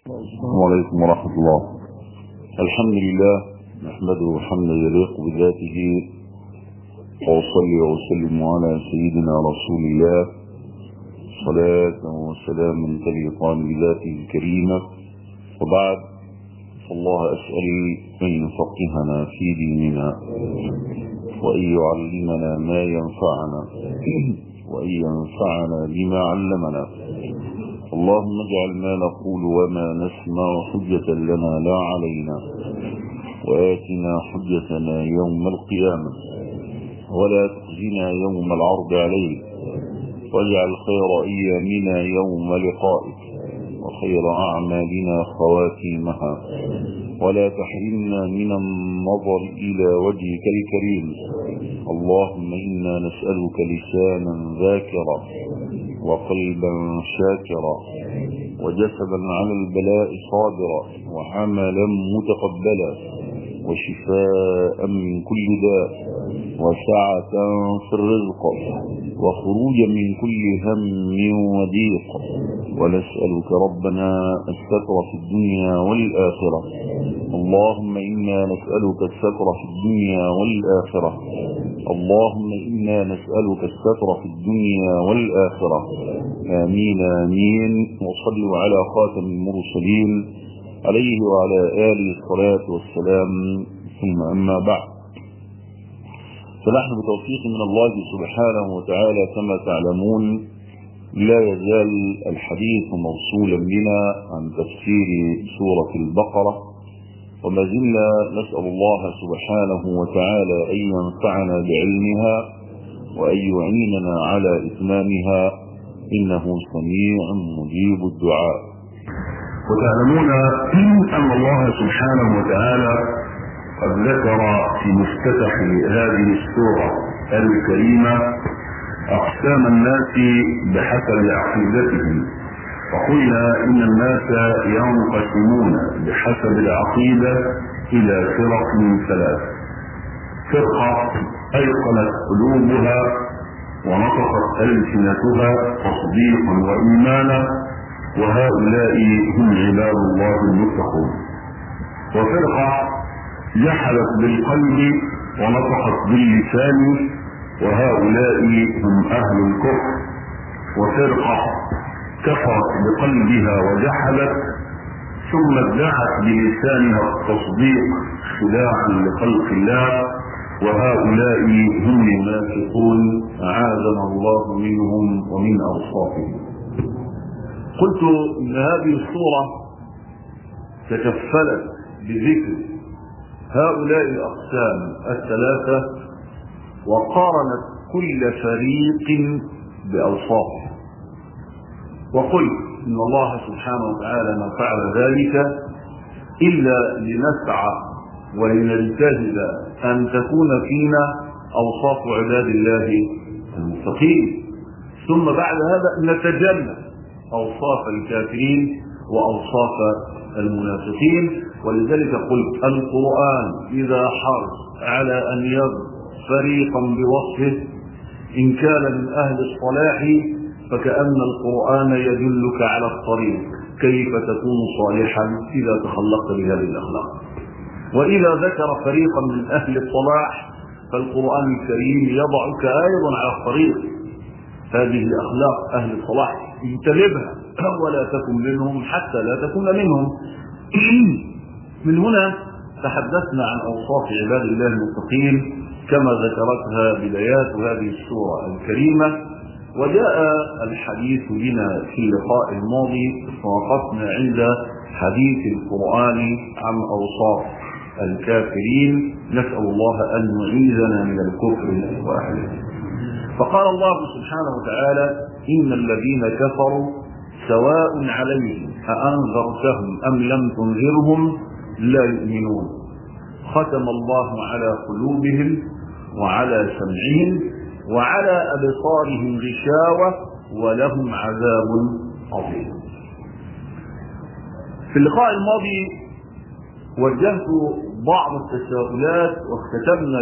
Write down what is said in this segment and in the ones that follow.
وعليكم ورحمة الله. الحمد لله نحمده حمدا يليق بذاته، وأصلي وأسلم على سيدنا رسول الله صلاة وسلام تليقان بذاته الكريمة. وبعد، فالله أسأل أن يفقهنا في ديننا، وأن يعلمنا ما ينفعنا، وأن ينفعنا بما علمنا. اللهم اجعل ما نقول وما نسمع حجة لنا لا علينا، وآتنا حجتنا يوم القيامة، ولا تخزنا يوم العرض عليك، واجعل خير أيامنا يوم لقائك، وخير أعمالنا خواتيمها، ولا تحرمنا من النظر إلى وجهك الكريم. اللهم إنا نسألك لسانا ذاكرا، وقلبا شاكرا، وجسدا على البلاء صابرا، وعملا متقبلا، وشفاء من كل داء، وسعة في الرزق، وخروجا من كل هم وضيق. ونسألك ربنا الستر في الدنيا والآخرة. اللهم إنا نسألك الستر في الدنيا والآخرة. اللهم إنا نسألك الستر في الدنيا والآخرة. آمين آمين. وصلوا على خاتم المرسلين عليه وعلى آله الصلاة والسلام. ثم أما بعد، فنحن بتوفيق من الله سبحانه وتعالى كما تعلمون لا يزال الحديث موصولا بنا عن تفسير سورة البقرة، وما زلنا نسأل الله سبحانه وتعالى أن ينفعنا بعلمها وأن يعيننا على إتمامها، إنه سميع مجيب الدعاء. وتعلمون أن الله سبحانه وتعالى قد ذكر في مفتتح هذه السورة الكريمة أقسام الناس بحسب عقيدتهم، وقلنا إن الناس ينقسمون بحسب العقيدة إلى فرق من ثلاث: فرقة أيقنت قلوبها ونطقت ألسنتها تصديقا وإيمانا، وهؤلاء هم عباد الله المتقون. وفرقة جحدت بالقلب ونطقت باللسان، وهؤلاء هم أهل الكفر. وفرقة كفرت بقلبها وجحدت ثم ادعت بلسانها التصديق خداعا لخلق الله، وهؤلاء هم المنافقون، أعاذنا الله منهم ومن أوصافهم. قلت إن هذه السورة تكفلت بذكر هؤلاء الأقسام الثلاثة، وقارنت كل فريق بأوصافه، وقلت إن الله سبحانه وتعالى ما فعل ذلك إلا لنسعى ولنجتهد أن تكون فينا أوصاف عباد الله المتقين، ثم بعد هذا نتجنب أوصاف الكافرين وأوصاف المنافقين. ولذلك قلت القرآن إذا حرص على أن يذكر فريقا بوصفه إن كان من أهل الصلاح فكأن القرآن يدلك على الطريق كيف تكون صالحا إذا تخلقت بهذه الأخلاق. وإذا ذكر فريقا من أهل الصلاح فالقرآن الكريم يضعك أيضا على الطريق. هذه أخلاق أهل الصلاح انتبهها ولا تكن منهم حتى لا تكون منهم. من هنا تحدثنا عن أوصاف عباد الله المتقين كما ذكرتها بدايات هذه السورة الكريمة، وجاء الحديث بنا في اللقاء الماضي فوقفنا عند حديث القرآن عن أوصاف الكافرين. نسأل الله أن يعيذنا من الكفر وأهله. فقال الله سبحانه وتعالى: إن الذين كفروا سواء عليهم أأنذرتهم أم لم تنذرهم لا يؤمنون، ختم الله على قلوبهم وعلى سمعهم وعلى أبصارهم غشاوة ولهم عذاب عظيم. في اللقاء الماضي وجهت بعض التساؤلات واختتمنا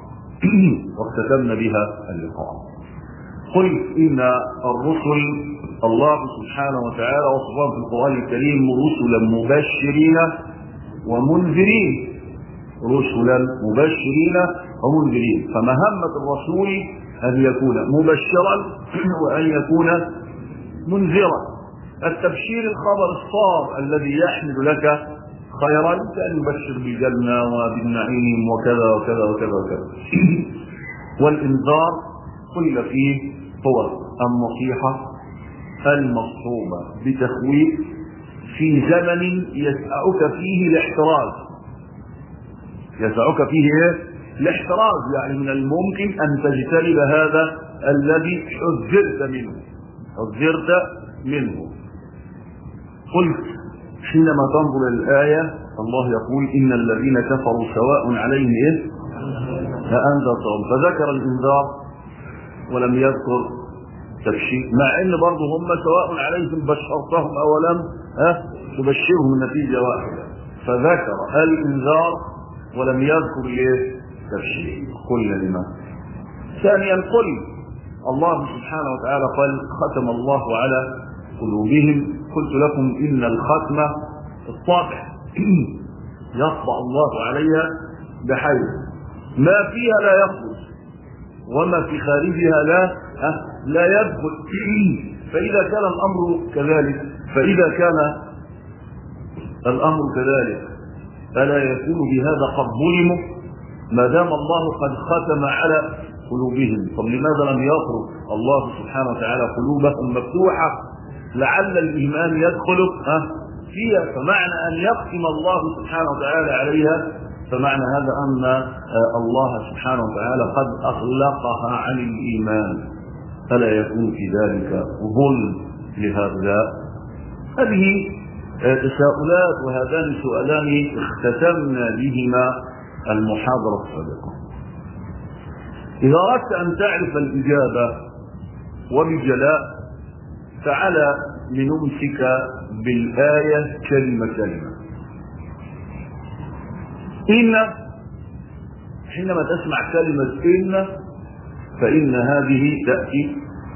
بها اللقاء. قلت إن الرسل الله سبحانه وتعالى وصفهم في القرآن الكريم رسلا مبشرين ومنذرين، رسلا مبشرين ومنذرين. فمهمة الرسول أن يكون مبشرا وأن يكون منذرا. التبشير الخبر الصار الذي يحمل لك خيرا، كأن يبشر بالجنة وبالنعيم وكذا وكذا وكذا وكذا. والإنذار قل فيه هو النصيحة المصحوبة بتخويف في زمن يسعك فيه الاحتراز. يسعك فيه الاحتراز، يعني من الممكن أن تجتنب هذا الذي حذرت منه. قلت حينما تنظر الآية الله يقول إن الذين كفروا سواء عليهم أأنذرتهم، فذكر الإنذار ولم يذكر تبشير، مع ان برضه هم سواء عليهم بشرتهم او لم تبشرهم النتيجه واحده. فذكر الانذار ولم يذكر تبشير. قلنا لما. ثانيا قل الله سبحانه وتعالى قال ختم الله على قلوبهم. قلت لكم ان الختمه الطابع يطبع الله عليها بحيث ما فيها لا يخرج وما في خارجها لا يدخل. فإذا كان الأمر كذلك فلا يكون بهذا قد ظلموا ما دام الله قد ختم على قلوبهم. طب لماذا لم يترك الله سبحانه وتعالى قلوبهم مفتوحة لعل الإيمان يدخل فيها؟ فمعنى أن يختم الله سبحانه وتعالى عليها فمعنى هذا أن الله سبحانه وتعالى قد أغلقها عن الإيمان، فلا يكون في ذلك ظلم لهؤلاء. هذه تساؤلات، وهذان سؤالان اختتمنا بهما المحاضرة السابقة. إذا أردت أن تعرف الإجابة وبجلاء تعالى لنمسك بالآية كلمة كلمة. إن حينما تسمع كلمة إن فإن هذه تأتي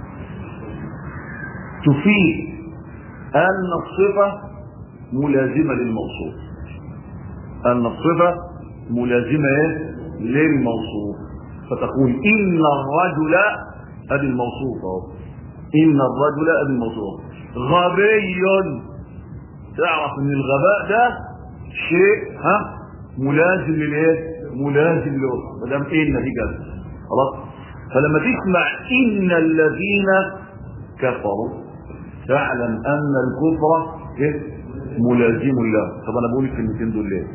تفيد أن الصفة ملازمة للموصوف. أن الصفة ملازمة للموصوف، فتقول إن الرجل هذه الموصوفة، إن الرجل هذه الموصوفة. غبي، تعرف أن الغباء ده شيء ملازم ملازم له ما دام إن دي جد خلاص. فلما تسمع إن الذين كفروا تعلم أن الكفر ملازم له. طب أنا بقول الكلمتين دول ليه؟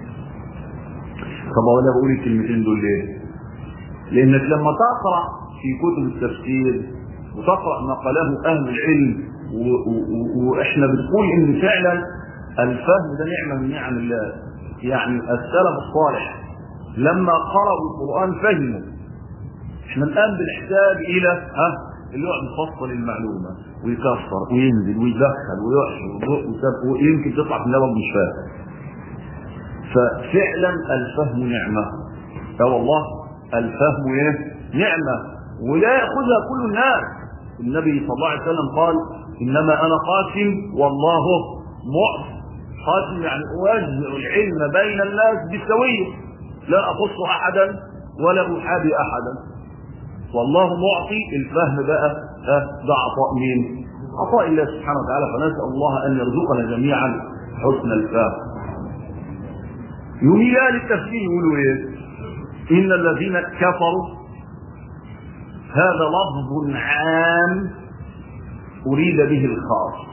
لأنك لما تقرأ في كتب التفسير وتقرأ ما قاله أهل العلم وإحنا بنقول إن فعلا الفهم ده نعمة من نعم الله. يعني السلف الصالح لما قرأوا القرآن فهموا. احنا الآن بنحتاج إلى اللي يقعد يفصل المعلومة ويكسر وينزل ويدخل ويحشر ويمكن تطلع في النبض مش فاهم. ففعلا الفهم نعمة. والله الفهم نعمة ولا يأخذها كل الناس. النبي صلى الله عليه وسلم قال إنما أنا قاسم والله معطي. قاسم يعني أوزع العلم بين الناس بالسوية، لا أخص أحدا ولا أحابي أحدا. والله معطي. الفهم بقى ده عطاء مين؟ عطاء الله سبحانه وتعالى. فنسأل الله أن يرزقنا جميعا حسن الفهم. يميلان التفسير يقولوا ايه؟ إن الذين كفروا هذا لفظ عام أريد به الخاص.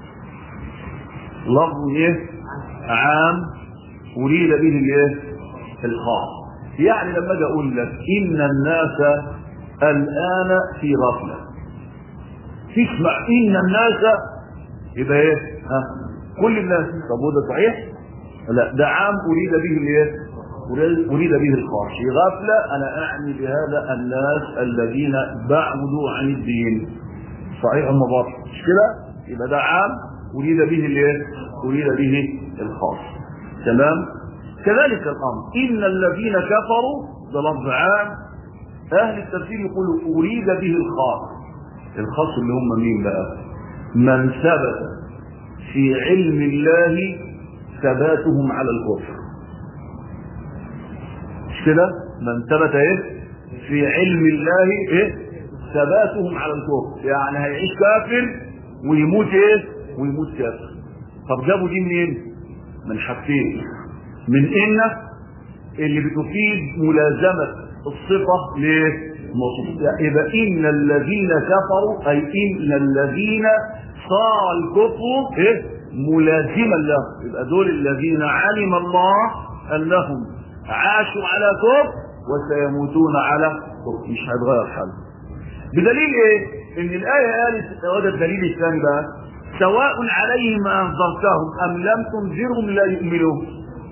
لفظ عام أريد به الخاص. يعني لما اجي اقول لك إن الناس الآن في غفلة، تسمع إن الناس يبقى ايه؟ كل الناس. طب وده صحيح؟ لا، ده عام أريد به الخاص. في غفلة أنا أعني بهذا الناس الذين بعدوا عن الدين. صحيح هم باطل مش كده؟ يبقى ده عام أريد به الخاص. تمام؟ كذلك الأمر إن الذين كفروا ده لفظ عام. أهل التفسير يقولوا أريد به الخاص. الخاص اللي هم مين بقى؟ من ثبت في علم الله ثباتهم على الكفر. مش كده؟ من ثبت في علم الله ثباتهم على الكفر، يعني هيعيش كافر ويموت ويموت كافر. طب جابوا دي منين؟ من حاجتين. من ان اللي بتفيد ملازمه الصفه لموصوف، يبقى ان الذين كفروا اي ان الذين صار الكفر ملازما له، يبقى دول الذين علم الله انهم عاشوا على كفر وسيموتون على كفر، مش هيتغير حاله. بدليل ان الايه قالت، وده الدليل الثاني بقى، سواء عليهم انذرتهم ام لم تنذرهم لا يؤمنون.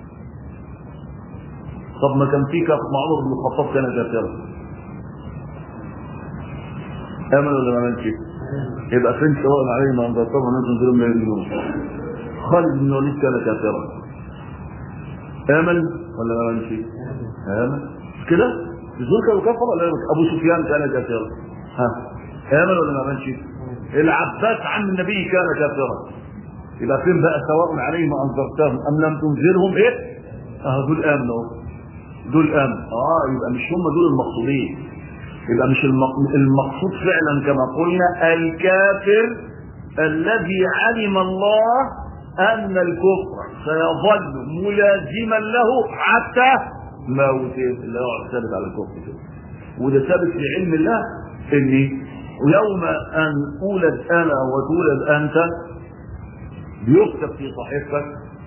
طب ما كان في عمر بن الخطاب كان كافرا، امن ولا ما امنش؟ يبقى فين سواء عليهم انذرتهم ام لم تنذرهم لا يؤمنون؟ خالد بن الوليد كان كافرا، امن ولا ما امنش؟ امن كده. الزول كانوا كفر ولا ابو سفيان كان كافرا؟ امن ولا ما امنش؟ العباس عم النبي كان كافرا. يبقى فين بقى سواء عليهم انذرتهم ام لم تنذرهم دول امنوا، دول امن. يبقى مش هم دول المقصودين، يبقى مش المقصود فعلا كما قلنا الكافر الذي علم الله ان الكفر سيظل ملازما له حتى موته، اللي هو ثابت على الكفر كده. وده ثابت في علم الله، ان يوم ان اولد انا وتولد انت بيكتب في صحيفتك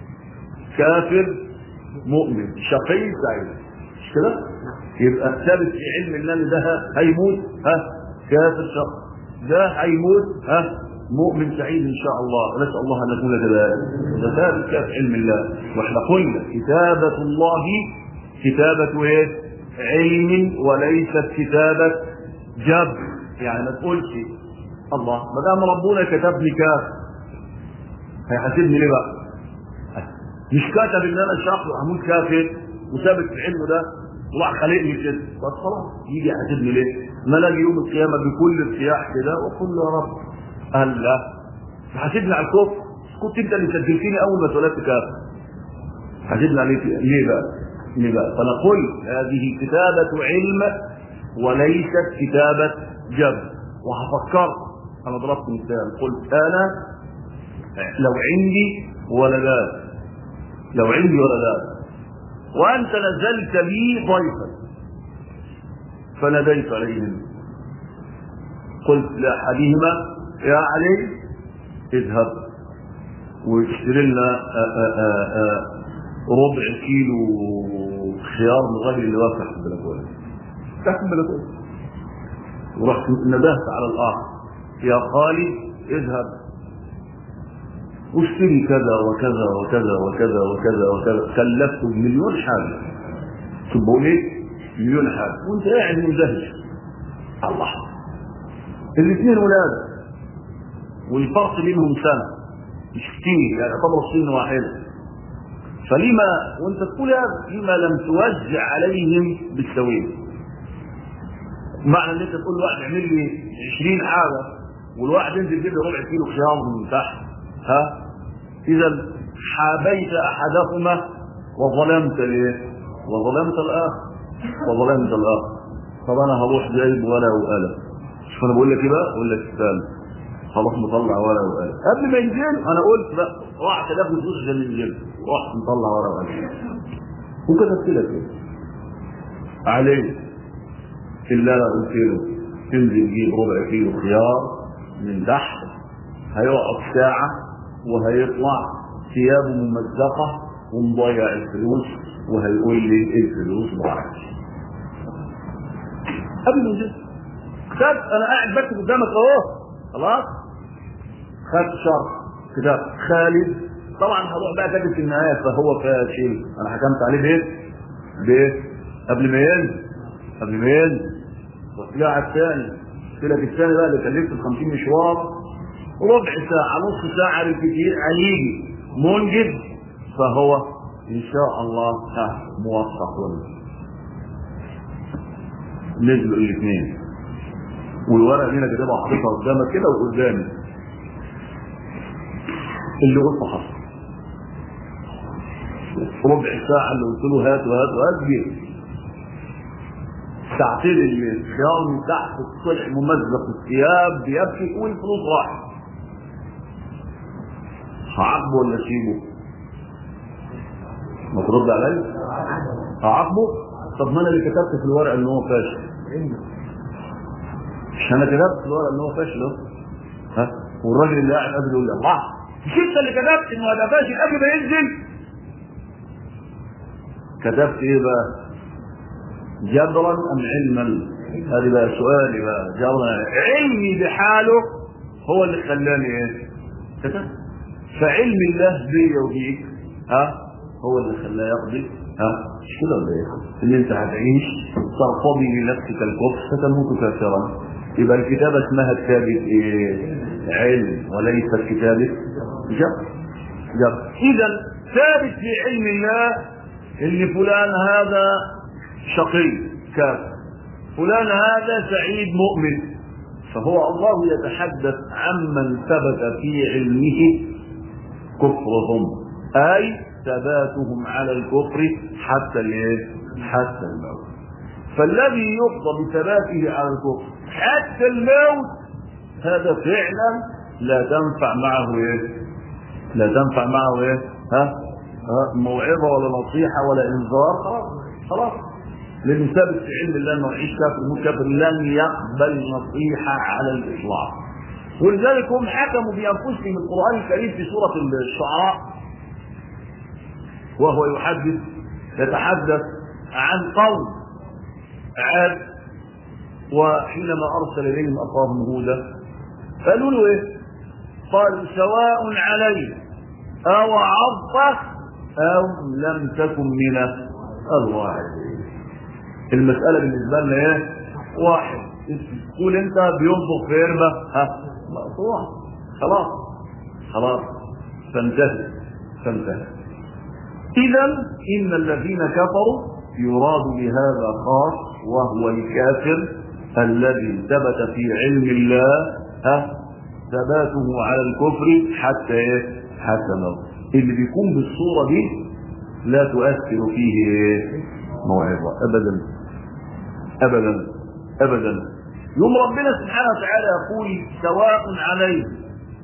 كافر مؤمن شقي سعيد، مش كده؟ يبقى ثابت في علم الله ان ده هيموت كافر شقي، ده هيموت مؤمن سعيد ان شاء الله، ونسال الله ان نكون كذلك. ده ثابت في علم الله. واحنا قلنا كتابه الله كتابه علم وليست كتابه جبر. يعني ما تقولش الله ما دام ربنا كتب لي كافر هيحاسبني ليه بقى؟ مش كتب ان انا شخص هموت كافر وثابت في علمه ده وراح خلقني كده، بس خلاص يجي يحاسبني ليه؟ ما لاقي يوم القيامه بكل ارتياح كده واقول له يا رب قال لا تحاسبني على الكفر، كنت انت اللي سجلتني اول ما اتولدت كافر، حاسبني عليه ليه بقى؟ ليه بقى؟ فنقول هذه كتابه علم وليست كتابه جبر. وهفكرك، انا ضربت مثال قلت انا لو عندي ولدان، لو عندي ولدان وانت نزلت لي ضيفا فناديت عليهم قلت لاحدهما يا علي اذهب واشتري لنا ربع كيلو خيار من الراجل اللي واقف تحت البلكونه، تحت البلكونه، ورحت نبهت على الاخر يا خالد اذهب واشتري كذا وكذا وكذا وكذا وكذا وكذا، كلفته بمليون حاجه. تبقوا ايه؟ مليون حاجه وانت قاعد مندهش. الله، الاثنين ولاد والفرق بينهم سنه مش كتير، يعني يعتبر سن واحده، فلما وانت تقول لما لم توزع عليهم بالسويه؟ معنى ان انت تقول لواحد اعمل لي 20 حاجه والواحد ينزل يجيب لي ربع كيلو خيار من تحت، اذا حابيت احدهما وظلمت وظلمت الاخر وظلمت الاخر. طب انا هروح جايب ورقه وقلم، شوف انا بقول لك ايه بقى؟ اقول لك استنى خلاص مطلع ورقه وقلم قبل ما ينزل. انا قلت بقى راح تاخد فلوس عشان ينزل، رحت مطلع ورقه وقلم وكتبت لك ايه عليه اللي انا قلت له تنزل تجيب ربع كيلو خيار من تحت، هيقعد ساعه وهيطلع ثيابه ممزقه ومضيع الفلوس وهيقول لي الفلوس ضاعت قبل ما ينزل. خدت انا قاعد بكتب قدامك اهو، خلاص خدت شرط كتاب خالد. طبعا هروح بقى كاتب في النهايه فهو فاشل، انا حكمت عليه بايه؟ قبل ما ينزل وطلع الثاني، قلت لك الثاني بقى اللي كلفته ب 50 مشوار ربع ساعه نص ساعه بالكثير هيجي منجز، فهو ان شاء الله موفق. نزلوا الاثنين والورقه هنا كده حاططها قدامك كده وقدامي، اللي قلته حصل. ربع ساعة اللي قلت له هات وهات وهات جه. ساعتين اللي الخيار من تحت الصلح ممزق الثياب بيبكي والفلوس راحت. هعاقبه ولا اسيبه؟ ما ترد عليا؟ هعاقبه؟ طب ما انا اللي كتبت في الورقه ان هو فاشل. مش انا كتبت في الورقه ان هو فاشل اهو. ها؟ والراجل اللي قاعد قبل يقول الله مش انت اللي كتبت انه هذا فاشل قبل ما ينزل؟ كتبت ايه بقى؟ جبرا ام علما؟ هذه بقى سؤالي بقى. جبرا علمي بحاله هو اللي خلاني ايه؟ كتبت. فعلم الله بي وبيك هو اللي خلاه يقضي مش كده ولا ايه؟ ان انت هتعيش ترتضي لنفسك الكفر فتموت كافرا. يبقى الكتابه اسمها كتابه ايه؟ علم وليست كتابه جبر. اذا ثابت في علم الله ان فلان هذا شقي كافر، فلان هذا سعيد مؤمن. فهو الله يتحدث عمن ثبت في علمه كفرهم، اي ثباتهم على الكفر حتى الموت. فالذي يقضى بثباته على الكفر حتى الموت هذا فعلا لا تنفع معه موعظه ولا نصيحه ولا انذار. خلاص لانه ثابت في علم الله انه يعيش كافر موت كافر، لن يقبل نصيحه على الاطلاق. ولذلك هم حكموا بانفسهم. القران الكريم في سوره الشعراء وهو يتحدث عن قوم عاد، وحينما ارسل اليهم اخاهم هودا قالوا له ايه؟ قال سواء علينا او عظت او لم تكن من الواعظين. المساله بالنسبه لنا ايه؟ واحد. تقول انت بينطق في اربه مقطوع خلاص فانتهى. إذا إن الذين كفروا يراد بهذا خاص، وهو الكافر الذي ثبت في علم الله ثباته على الكفر حتى موت. اللي بيكون بالصورة دي لا تؤثر فيه موعظة أبدا. يوم ربنا سبحانه وتعالى يقول سواء عليهم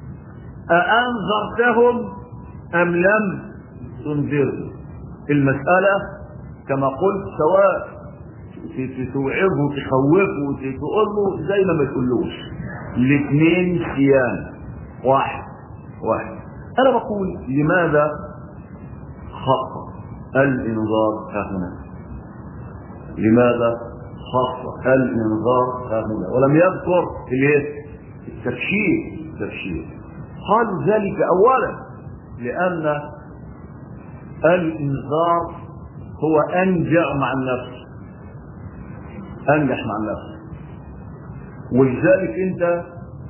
أأنذرتهم أم لم تنذرهم. المسألة كما قلت سواء توعظه تخوفه تقول له زي ما تقولوش، الاثنين سيان واحد. أنا بقول لماذا خص الإنذار هنا؟ لماذا خص الإنذار هنا ولم يذكر التبشير؟ قالوا ذلك أولا لأن الإنذار هو أنجح مع النفس. ولذلك أنت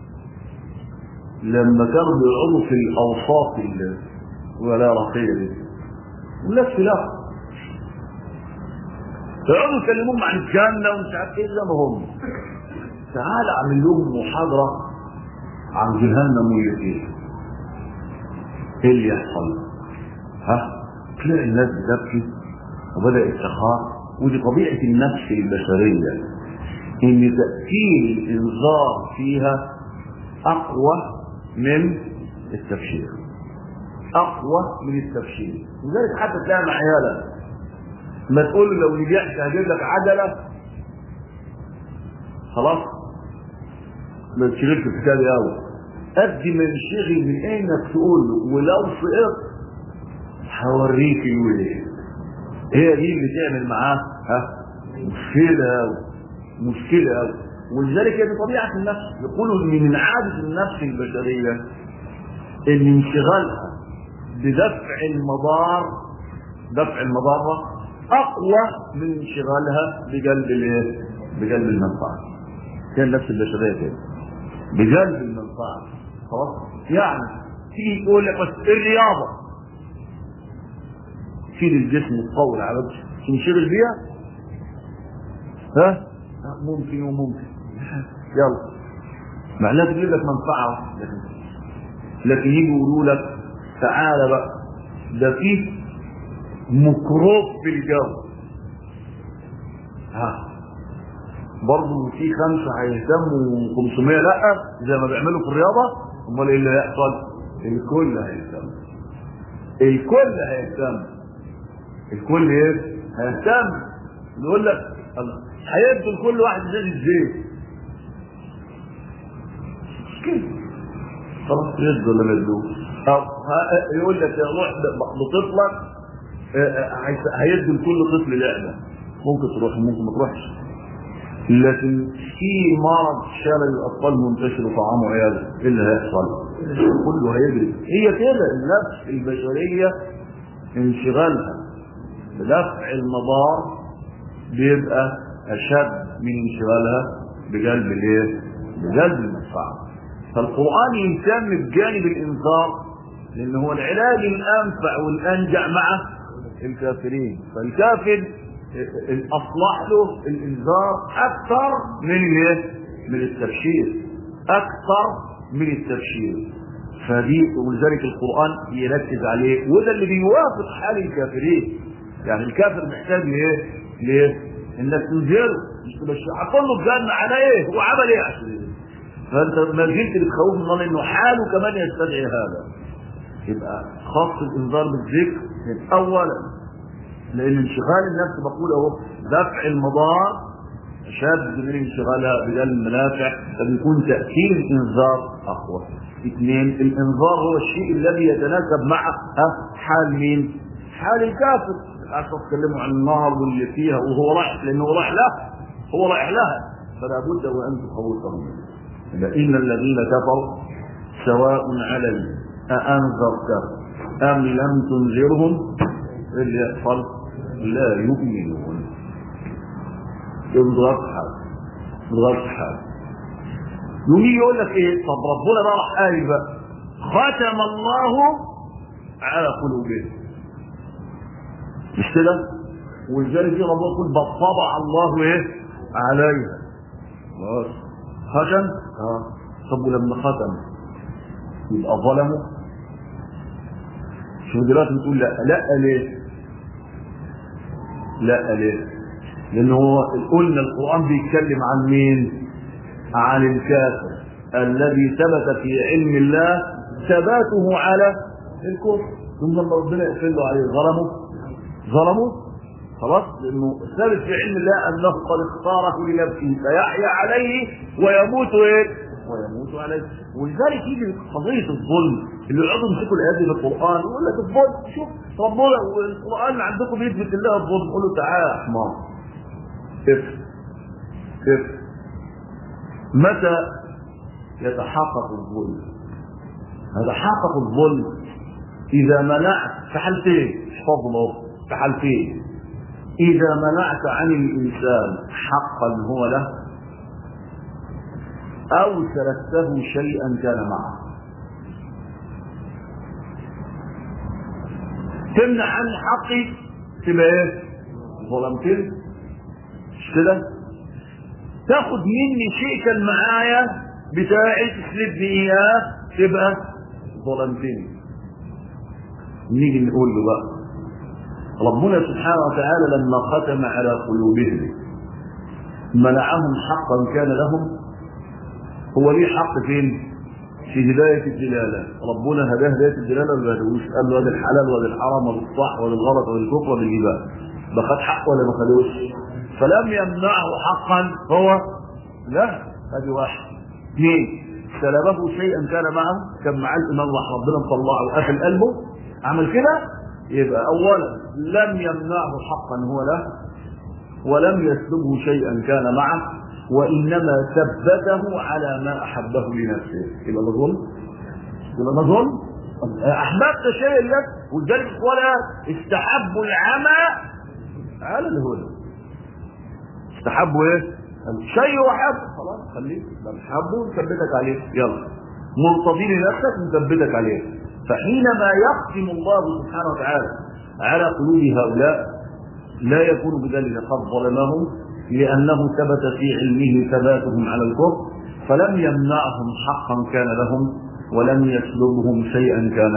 لما كانوا بيقعدوا في الأوساط ولا رقية والناس لا يقعدوا يكلمون عن الجنة ومش عارف ايه زي ما هم. تعال اعمل لهم محاضرة عن جهنم ويقين ايه اللي يحصل؟ تلاقي الناس بتبكي وبدأ السخاء. ودي طبيعة النفس البشرية ان تأثير الانذار فيها اقوى من التبشير. لذلك حتى تلاقي مع عيالك ما تقول له لو رجعت هجيب لك عجلة خلاص ما تشغلش في كتاب قوي قد ما ينشغل من انك تقول له ولو سقطت هوريك الوجه. هي دي اللي تعمل معاه مشكلة قوي. ولذلك هي طبيعة النفس. يقولوا ان من عادة النفس البشرية ان انشغالها بدفع المضارة اقوى من انشغالها بجلب المنفعة. هي النفس البشرية كده بجلب المنفعة. خلاص يعني تيجي تقول لك بس الرياضة تفيد الجسم يتطور على وجهه تنشغل بيها ممكن يلا معناها تجيب لك منفعة، لكن يجي يقولوا لك تعالى بقى، ده فيه ميكروب في الجو، برضه في 5 هيهتموا 500 لا زي ما بيعملوا في الرياضه. امال ايه اللي هيحصل؟ الكل هيهتم، الكل هيهتم، الكل ايه؟ هيهتم. يقول لك هيدوا لكل واحد زي الزيت كده، خلاص يدوا ولا ما يدوش؟ يقول لك روح لطفلك هيدوا لكل طفل لعبه، ممكن تروح ممكن ما تروحش. لكن في مرض شلل الاطفال منتشر وطعامه عياله، ايه اللي هيحصل؟ كله هيجري. هي كده النفس البشريه، انشغالها بدفع المضار بيبقى اشد من انشغالها بجلب الايه؟ بجلب المنفعه. فالقران يهتم بجانب الانذار لان هو العلاج الانفع والانجع مع الكافرين. فالكافر اصلح له الانذار اكثر من التبشير، اكثر من التبشير. فدي ولذلك القران يركز عليه، وده اللي بيوافق حال الكافرين. يعني الكافر محتاج ليه؟ انك تنذره، مش تبشر له الجنه على ايه؟ هو عمل ايه عشان؟ فانت ما زلت بتخوف من الله انه حاله كمان يستدعي هذا. يبقى خاص الانذار بالذكر اولا، لان انشغال النفس بقول اهو دفع المضار اشد من انشغالها بجلب المنافع، فبيكون تاثير الانذار اقوى. 2 الانذار هو الشيء الذي يتناسب مع حال مين؟ حال الكافر. الأشخاص تكلموا عن النار واللي فيها وهو رايح، لانه رايح لها، هو رايح لها، فلا بد وان تخوفهم. إن الذين كفروا سواء عليهم أأنذرتهم أم لم تنذرهم اللي يحصل لا يؤمنون. يضغط حال يومي يقول لك ايه؟ طب ربنا بقى راح قال بقى ختم الله على قلوبهم، مش كده؟ ولذلك ربنا يقول بل طبع الله ايه عليها. خلاص ختم. طب ولما ختم يبقى ظلموا؟ شو دلوقتي بتقول لا ليه؟ لا ليه؟ لأنه هو قلنا القرآن بيتكلم عن مين؟ عن الكافر الذي ثبت في علم الله ثباته على الكفر، ثم ربنا يقفل له عليه ظلموا خلاص، لأنه ثابت في علم الله أنه قد اختاره لنفسه فيحيا عليه ويموت ايه؟ ويموت عليه. ولذلك يجي قضية الظلم اللي يقعدوا يمسكوا الآيات في القرآن يقول لك الظلم، شوف ربنا والقرآن عندكم بيثبت الله الظلم، قول له تعالى يا حمار كيف متى يتحقق الظلم؟ يتحقق الظلم إذا منعت في حالتين، احفظوا الله في حالتين: إذا منعت عن الإنسان حقا هو له، أو سلبته شيئا كان معه. تمنع عني حقي تبقى ايه؟ ظلمتني، مش كده؟ تاخد مني شيء كان معايا بتاعي تسلبني اياه تبقى ظلمتني. نيجي نقول له بقى ربنا سبحانه وتعالى لما ختم على قلوبهم منعهم حقا كان لهم. هو ليه حق فين؟ في هداية الدلالة. ربنا هداه هداية الدلالة ولا هدوش؟ قال له هذا الحلال وهذا الحرام وهذا الصح وهذا الغلط وهذا الكفر وهذا الإباحة. بخد حق ولا ما خدوش؟ فلم يمنعه حقا هو لا. هذه واحد. 2 سلبه شيئا كان معه، كان معاه الإمام راح ربنا مطلعه وقفل قلبه عمل كده. يبقى أولا لم يمنعه حقا هو له، ولم يسلبه شيئا كان معه، وإنما ثبته على ما أحبه لنفسه. يبقى ده ظلم؟ يبقى ده ظلم؟ أحببت شيئا لك، ولذلك ولا استحبوا العمى على الهدى. استحبوا ايه؟ شيء وحب خلاص خليه، ده مش حبه نثبتك عليه، يلا مرتضي لنفسك نثبتك عليه. فحينما يختم الله سبحانه وتعالى على قلوب هؤلاء لا يكون بذلك قد ظلمهم، لأنه ثبت في علمه ثباتهم على الكفر، فلم يمنعهم حقا كان لهم ولم يسلبهم شيئا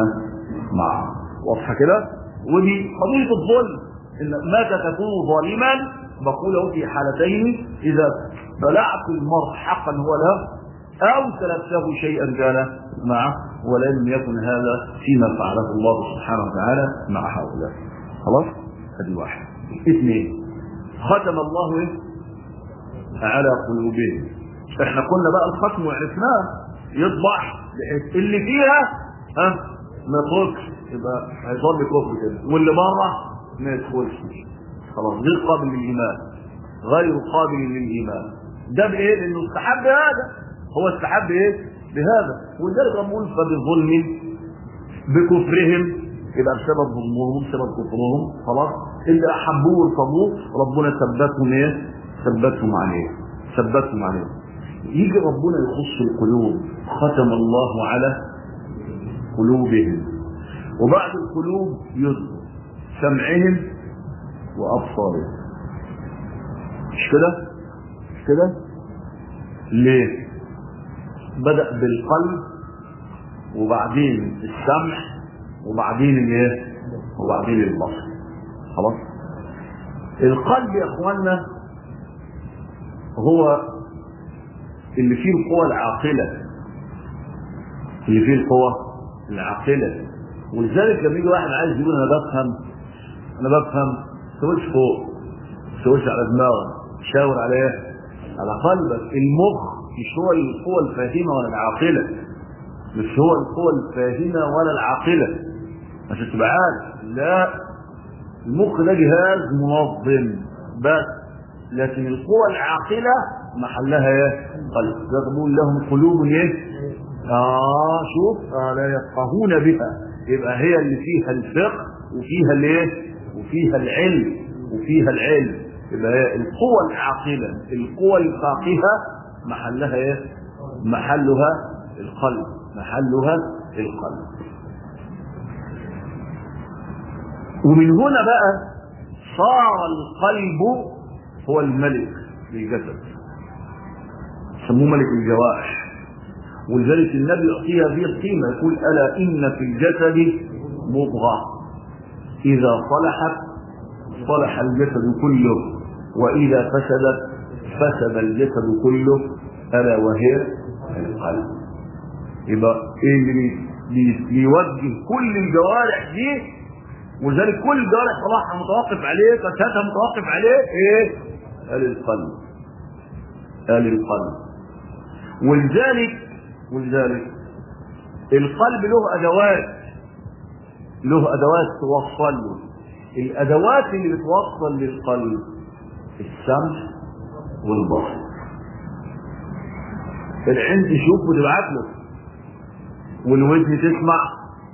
معه. واضحه كده؟ ودي قضيه الظلم، ان متى تكون ظالما بقول له في حالتين: اذا بلعت المرء حقا هو له، او سلبته شيئا كان معه، ولم يكن هذا فيما فعله الله سبحانه وتعالى مع هؤلاء. خلاص؟ هذه واحد. اثنين: ختم الله على قلوبهم. احنا قلنا بقى الختم وعرفناه، يطبع بحيث اللي فيها ما يخرجش، يبقى هيظل كفر كده، واللي بره ما يدخلش. خلاص، غير قابل للايمان، غير قابل للايمان. ده بايه؟ لانه استحب هذا، هو استحب ايه؟ بهذا. ولذلك نقول فبظلم بكفرهم، يبقى بسبب ظلمهم بسبب كفرهم. خلاص، اللي احبوه ورفضوه ربنا ثبتهم ايه؟ ثبتهم عليه، ثبتهم عليه. يجي ربنا يخص القلوب: ختم الله على قلوبهم. وبعد القلوب يذكر سمعهم وابصارهم. مش كده؟ مش كده؟ ليه؟ بدأ بالقلب وبعدين السمع وبعدين الايه؟ وبعدين البصر. خلاص؟ القلب يا اخوانا هو اللي فيه القوى العاقلة، اللي فيه القوى العاقلة. ولذلك لما يجي واحد عايز يقول انا بفهم تقولش فوق، تقولش على دماغك، شاور على ايه؟ على قلبك. المخ مش هو القوى الفاهمة ولا العاقلة، مش هو القوى الفاهمة ولا العاقلة، عشان تبقى عارف. لا، المخ ده جهاز منظم بس، لكن القوى العاقلة محلها ايه؟ قلب. ده بقول لهم قلوب ايه؟ شوف، لا يفقهون بها. يبقى هي اللي فيها الفقه وفيها الايه؟ وفيها العلم، وفيها العلم. يبقى هي القوى العاقلة. القوى الفاقهة محلها ايه؟ محلها القلب، محلها القلب. ومن هنا بقى صار القلب هو الملك للجسد، سموه ملك الجوارح. ولذلك النبي يعطيها هذه القيمة، يقول: ألا إن في الجسد مضغة إذا صلحت صلح الجسد كله، وإذا فسدت فسد الجسد كله، ألا وهي القلب. يبقى إيه اللي بيوجه كل الجوارح دي؟ ولذلك كل جارح صلاحها متوقف عليه، فسادها متوقف عليه ايه؟ قال القلب، قال القلب. ولذلك القلب له ادوات توصل له. الادوات اللي بتوصل للقلب السمع والبصر. العين تشوف وتبعت له، والودن تسمع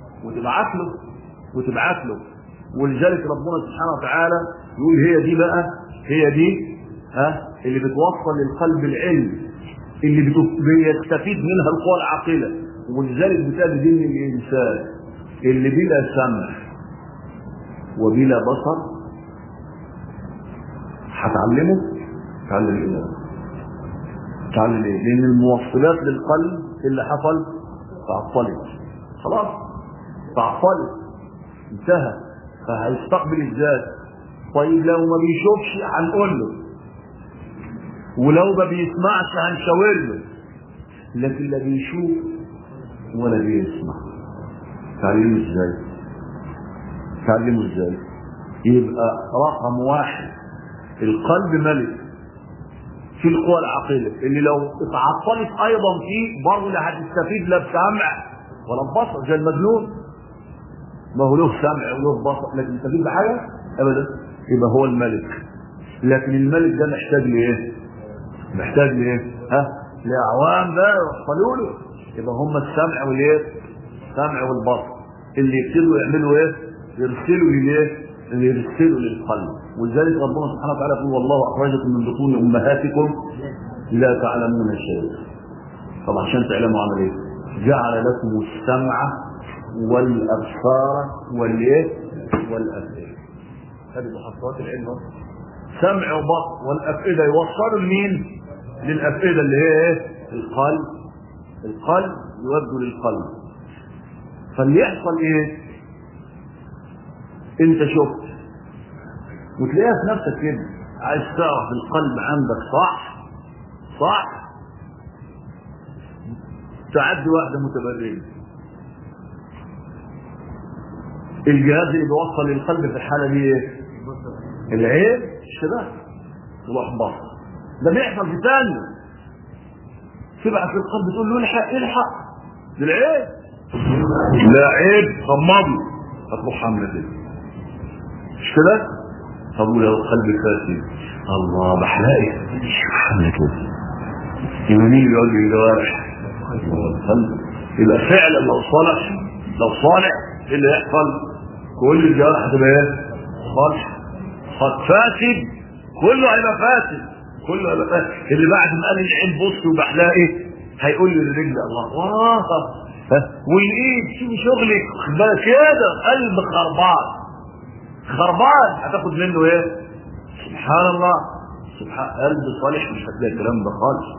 وتبعت له. ولذلك ربنا سبحانه وتعالى يقول: هي دي اللي بتوصل للقلب العلم، اللي بيستفيد منها القوى العاقلة. ولذلك بتجد ان الانسان اللي بلا سمع وبلا بصر هتعلمه؟ تعلم ايه؟ لان الموصلات للقلب اللي حصل تعطلت، خلاص تعطلت، انتهى. فهيستقبل الذات. طيب لو ما بيشوفش هنقول له، ولو ما بيسمعش هنشاور له، لكن لا بيشوف ولا بيسمع، تعلمه ازاي؟ يبقى رقم واحد القلب ملك في القوى العاقلة، اللي لو اتعطلت ايضا فيه برضه لا هتستفيد لا بسمع ولا ببصر، زي المجنون ما هو له سمع وله بصر لكن يستفيد بحاجه ابدا. يبقى هو الملك. لكن الملك ده محتاج لايه؟ لاعوان بقى يوصلوا له. يبقى هم السمع والايه؟ السمع والبصر اللي يبتدوا يعملوا ايه؟ يرسلوا للقلب. ولذلك ربنا سبحانه وتعالى يقول: والله اخرجكم من بطون امهاتكم لا تعلمون شيئا. طبعا عشان تعلموا عمل ايه؟ جعل لكم السمع والابصار والافئده. هذه محصلات العلم. سمع وبصر والافئده يوصلوا لمين؟ للافئده اللي هي ايه؟ القلب يوجه للقلب. فاللي يحصل ايه؟ انت شفت وتلاقيها في نفسك كده، عايز تعرف القلب عندك صح تعدي واحدة متبرجة، الجهاز اللي بيوصل للقلب في الحالة دي ايه؟ العين الشباب تروح بصر، ده بيحصل في ثانية، تبعت في القلب تقول له الحق للعين، لا عيب غمضي، هتروح حاملة كده مش كده؟ طب ولو القلب فاسد الله بحلقي حاملة كده، يبقى مين اللي يقول لي الجوارح؟ يبقى فعلا لو صالح ايه اللي يحصل؟ كل الجوارح هتبقى ايه؟ صالح. فاسد كله هيبقى فاسد، اللي بعد ما قال العين بص وبحلاقي هيقول لي للرجل الله والايد شوف شغلك بقى كده، قلب خربان هتاخد منه ايه؟ سبحان الله، سبحان قلب صالح مش هتلاقي الكلام ده خالص.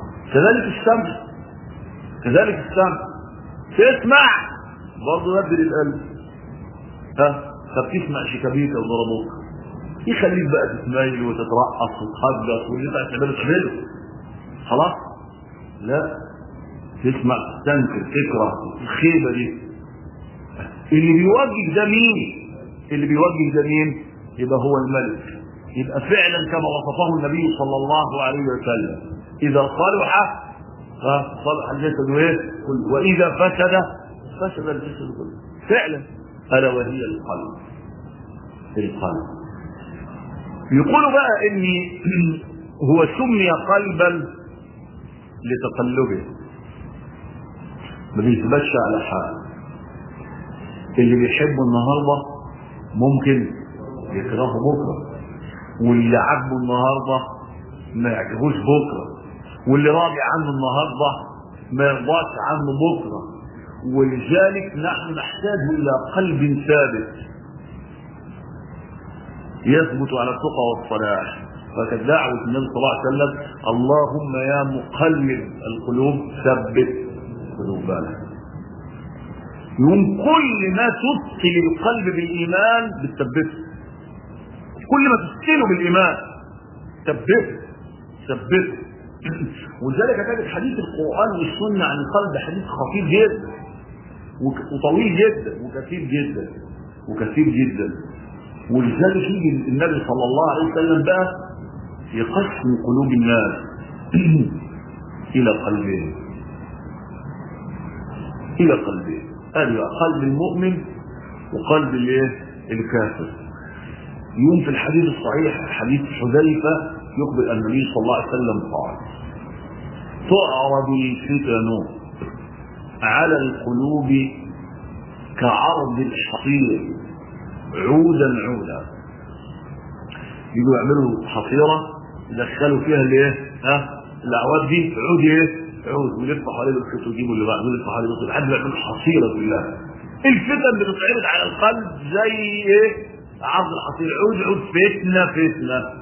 كذلك السمع تسمع برضه يبدل القلب، فبتسمع شكابيك وضربوك يخليك بقى تتميل وتترقص وتخبط واللي انت تعمله خلاص، لا تسمع تستنكر تكره الخيبه دي. اللي بيوجه ده مين؟ يبقى هو الملك، يبقى فعلا كما وصفه النبي صلى الله عليه وسلم اذا صلح صلح الجسد كله واذا فسد الجسد كله فعلا، الا وهي القلب. يقولوا بقى ان هو سمي قلبا لتقلبه، ما بيثبتش على حال، اللي بيحبه النهارده ممكن يكرهه بكره، واللي عجبه النهارده ما يعجبوش بكره، واللي راضي عنه النهارده ما يرضاش عنه بكره. ولذلك نحن نحتاج الى قلب ثابت يثبت على التقى والصلاح. فكانت دعوه النبي صلى الله عليه وسلم اللهم يا مقلب القلوب ثبت قلوبنا. يوم كل ما تثقل القلب بالايمان بتثبته، كل ما تثقله بالايمان ثبته. ولذلك كانت حديث القران والسنه عن القلب حديث خطير جدا وطويل جدا وكثير جدا. ولذلك يجي النبي صلى الله عليه وسلم بقى يقسم قلوب الناس الى قلبين، ادي قلب المؤمن وقلب الكافر. يوم في الحديث الصحيح حديث حذيفه يخبر النبي صلى الله عليه وسلم قال تعرض الفتن على القلوب كعرض الحصير عودا يجوا يعملوا حصيره يدخلوا فيها الاعواد دي عود ويلفوا حوالين الخيط ويجيبوا اللي بعده ويلفوا حوالين الخيط لحد ما يعملوا حصيره كلها. الفتن بتتعرض على القلب زي عرض الحصير عود فتنه.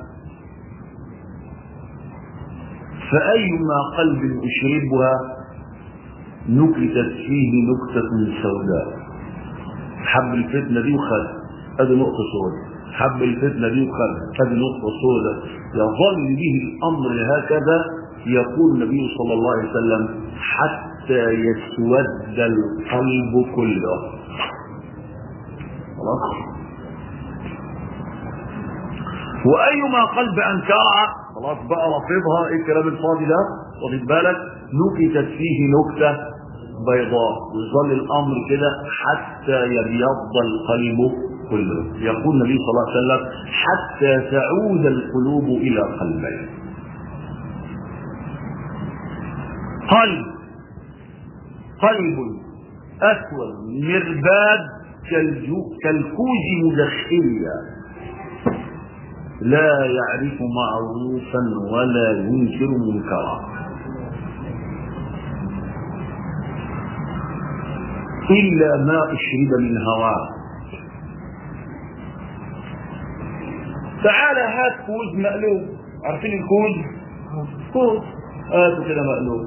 فأيما قلب أشربها نكتت فيه نكتة سوداء. حب الفتنة دي وخد هذه نقطة سوداء، حب الفتنة دي وخد هذه نقطة سوداء. يظل به الأمر هكذا يقول النبي صلى الله عليه وسلم حتى يسود القلب كله. خلاص. وأيما قلب أنكرها خلاص بقى رافضها، ايه الكلام الفاضي ده؟ واخد بالك؟ نكتت فيه نكته بيضاء، ويظل الامر كده حتى يبيض القلب كله. يقول النبي صلى الله عليه وسلم حتى تعود القلوب الى قلبين. قلب اسود مرباد كالكوز مدخليا لا يعرف معروفا ولا ينكر منكرا إلا ما أشرب من هواه. تعال هات كوز مقلوب، عارفين الكوز؟ كوز هاتوا كده مقلوب،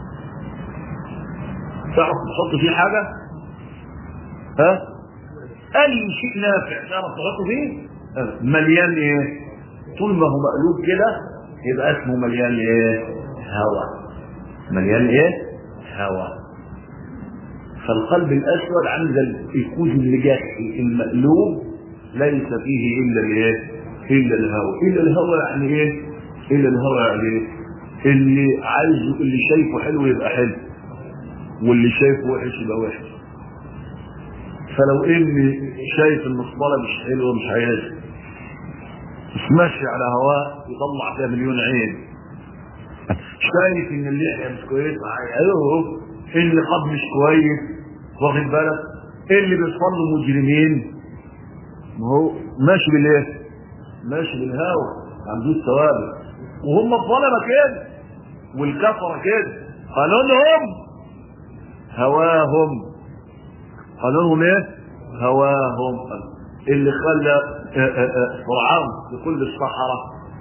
تعرف تحط فيه حاجة؟ اي شيء نافع تعرف تحطه فيه مليان ايه؟ طول ما هو مقلوب كده يبقى اسمه مليان ايه؟ هواء. مليان ايه؟ هواء. فالقلب الاسود عند الكوز اللي جاحي المقلوب ليس فيه الا الايه؟ الا الهواء. الا الهواء يعني ايه؟ الا الهواء يعني ايه؟ اللي عايزه اللي شايفه حلو يبقى حلو واللي شايفه وحش يبقى وحش. فلو اني شايف ان الصلاة مش حلوه مش عايز مش ماشي على هواء يطلع فيها مليون عين. شايف ان اللحية مش كويس ايوه النقاب مش كويس واخد بالك اللي بيصلوا مجرمين ما هو ماشي بالايه؟ ماشي بالهوى عنده الثوابت وهم الظلمه كده والكفره كده قانونهم هواهم. قانونهم ايه؟ هواهم. اللي خلى فرعون لكل الصحراء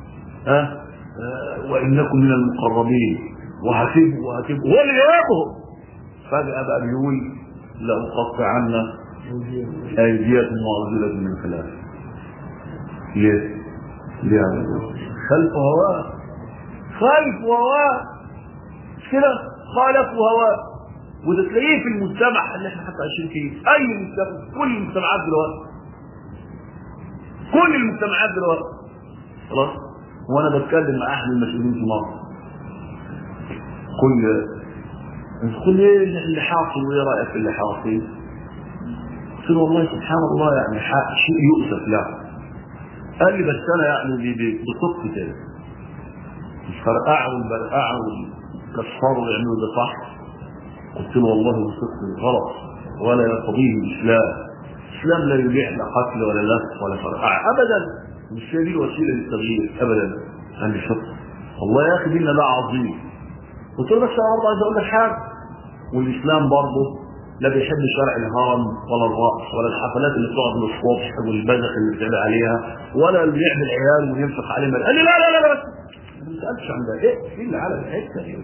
وانكم من المقربين وهتبقوا هو اللي جابهم. فجأة بقى بيقول لأقطعن أيديكم وأرجلكم من خلاف. ليه؟ ليه خلف هواه خلف هواه كده خالف هواه. وده تلاقيه في المجتمع اللي احنا حتى عايشين فيه اي مجتمع كل المجتمعات دلوقتي كل المجتمعات دلوقتي خلاص. وانا بتكلم مع احد المسؤولين في مصر كل اللي حاصل وايه رايك في اللي حاصل؟ قلت له والله سبحان الله يعني شيء يؤسف له. قال لي بس انا يعني بصدق كده الفرقعوا والبرقعوا والكسروا يعملوا ده صح. قلت له والله بصدق غلط ولا يقضيه الاسلام. الاسلام لا يبيح لا قتل ولا لف ولا فرقعه ابدا. مش هي دي الوسيله للتغيير ابدا. قال لي شوف والله يا اخي ديننا ده عظيم. قلت له بس انا برضه عايز اقول لك حاجه والاسلام برضه لا بيحب شرع الهرم ولا الرقص ولا الحفلات اللي بتقعد للصبح والبذخ اللي بتعمل عليها ولا اللي يعمل عيال وينفق عليهم. قال لي لا لا لا بس ما تسالش عن ده ايه اللي على الحته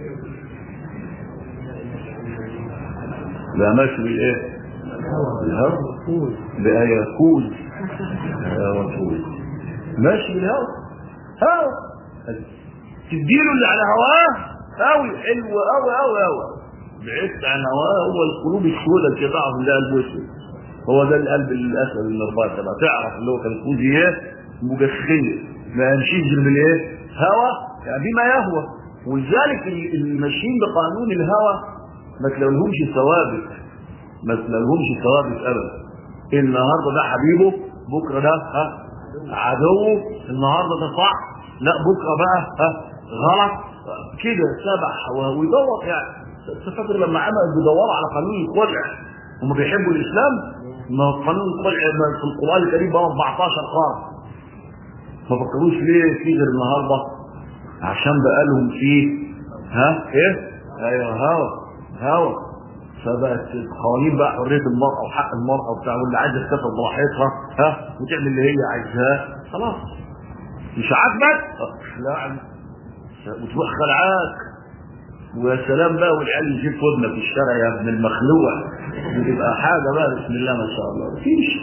لا ماشي بالايه؟ بالهوى بآية كوز رسول ماشي بالهوى هوى تديله اللي على هواه قوي حلو قوي قوي قوي. بعدت عن هواه هو القلوب السوداء اللي تعرف ده قلب اسود. هو ده القلب الاسود المرباط ده تعرف اللي هو كان كوز ايه مجسخيه ما يمشيش غير بالايه؟ هوى يعني بما يهوى. ولذلك الماشيين بقانون الهوى ما تلاقولهمش ثوابت ما تلاقولهمش ثوابت ابدا. النهارده ده حبيبه بكره ده عدوه. النهارده ده صح لا بكره بقى غلط كده سبح ويدور. يعني تفكر لما عمل بيدوروا على قانون الخلع هم بيحبوا الاسلام. ما قانون الخلع في القران الكريم بقى 14 قرن ما فكروش ليه في غير النهارده عشان بقى لهم فيه ايه ايوه هوا فبقت قوانين بقى حريه المراه وحق المراه وبتاع واللي عايزه تسافر براحتها وتعمل اللي هي عايزاه خلاص. مش عاجبك لا وتروح خلعاك ويا سلام بقى والعيال يجيب ودنك في الشارع يا ابن المخلوع وتبقى حاجه بقى بسم الله ما شاء الله. مفيش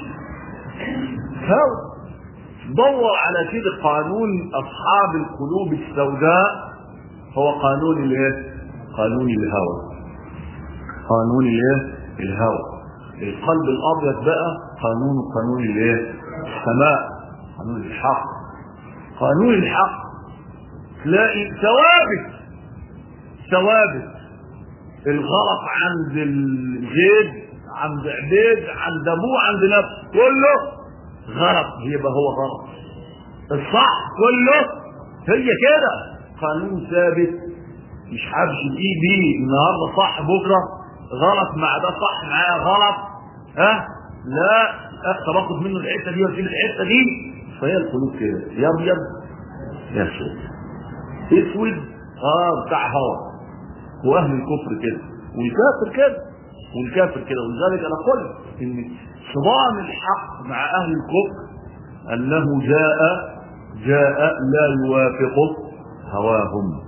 دور على كده قانون اصحاب القلوب السوداء هو قانون الايه؟ قانون الهوى. قانون الايه؟ الهوى. القلب الابيض بقى قانون الايه؟ السماء. قانون الحق. قانون الحق تلاقي ثوابت الغلط عند الزيد عند عبيد عند ابوه عند نفسه كله غلط يبقى هو غلط. الصح كله هي كده قانون ثابت مش حبش بايدي النهارده صح بكره غلط مع ده صح معاه غلط لا باخد منه الحته دي واسيب الحته دي. فهي القلوب كده يا ابيض يا اسود بتاع هوا. واهل الكفر كده والكافر كده ولذلك انا قلت ان صدام الحق مع اهل الكفر انه جاء لا يوافق هواهم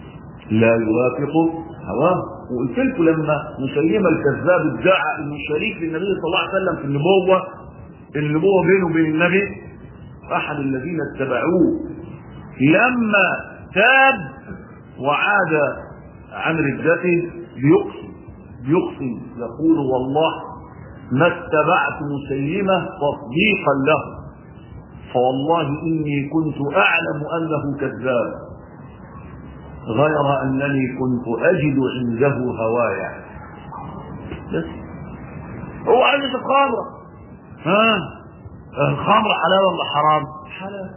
وقلت لكم لما مسيلمة الكذاب ادعى انه شريك للنبي صلى الله عليه وسلم في النبوة النبوة بينه وبين النبي. أحد الذين اتبعوه لما تاب وعاد عن ردته بيقسم يقول والله ما اتبعت مسيلمة تصديقا له، فوالله إني كنت أعلم أنه كذاب غير أنني كنت أجد عنده هوايا. بس هو عايز الخمرة، الخمرة حلال ولا حرام؟ حلال.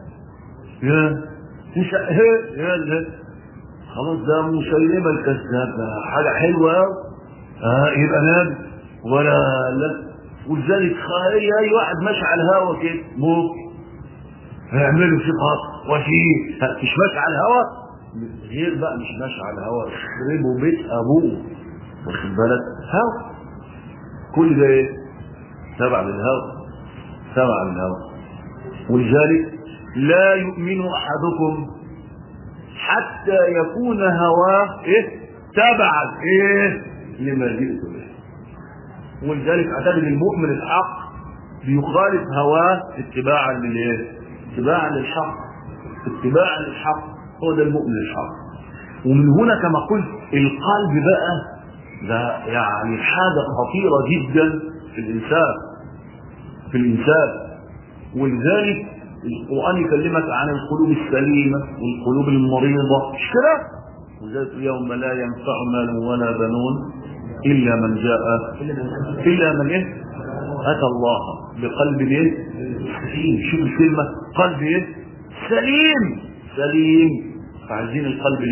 يا خلاص ده مسيلمة الكذاب، ده حاجة حلوة يبقى نبي ولا لا. ولذلك اي واحد ماشي على الهوا كده ممكن هيعملوا فيه خط وفيه مش ماشي على الهوا، غير بقى مش ماشي على الهوا يخربوا بيت ابوه، واخد بالك؟ هوا كل ده ايه؟ تبع للهوا، تبع للهوا. ولذلك لا يؤمن احدكم حتى يكون هواه تبعا لما جئت به. ولذلك اعتقد المؤمن الحق بيخالف هواه اتباعا اتباعا للحق، اتباعا للحق، هو ده المؤمن الحق. ومن هنا كما قلت القلب بقى ده يعني حاجة خطيرة جدا في الإنسان. ولذلك القرآن يكلمك عن القلوب السليمة والقلوب المريضة، مش كده؟ وذلك يوم لا ينفع مال ولا بنون إلا من أتى الله بقلب سليم. شوف الكلمة قلب سليم. فعايزين القلب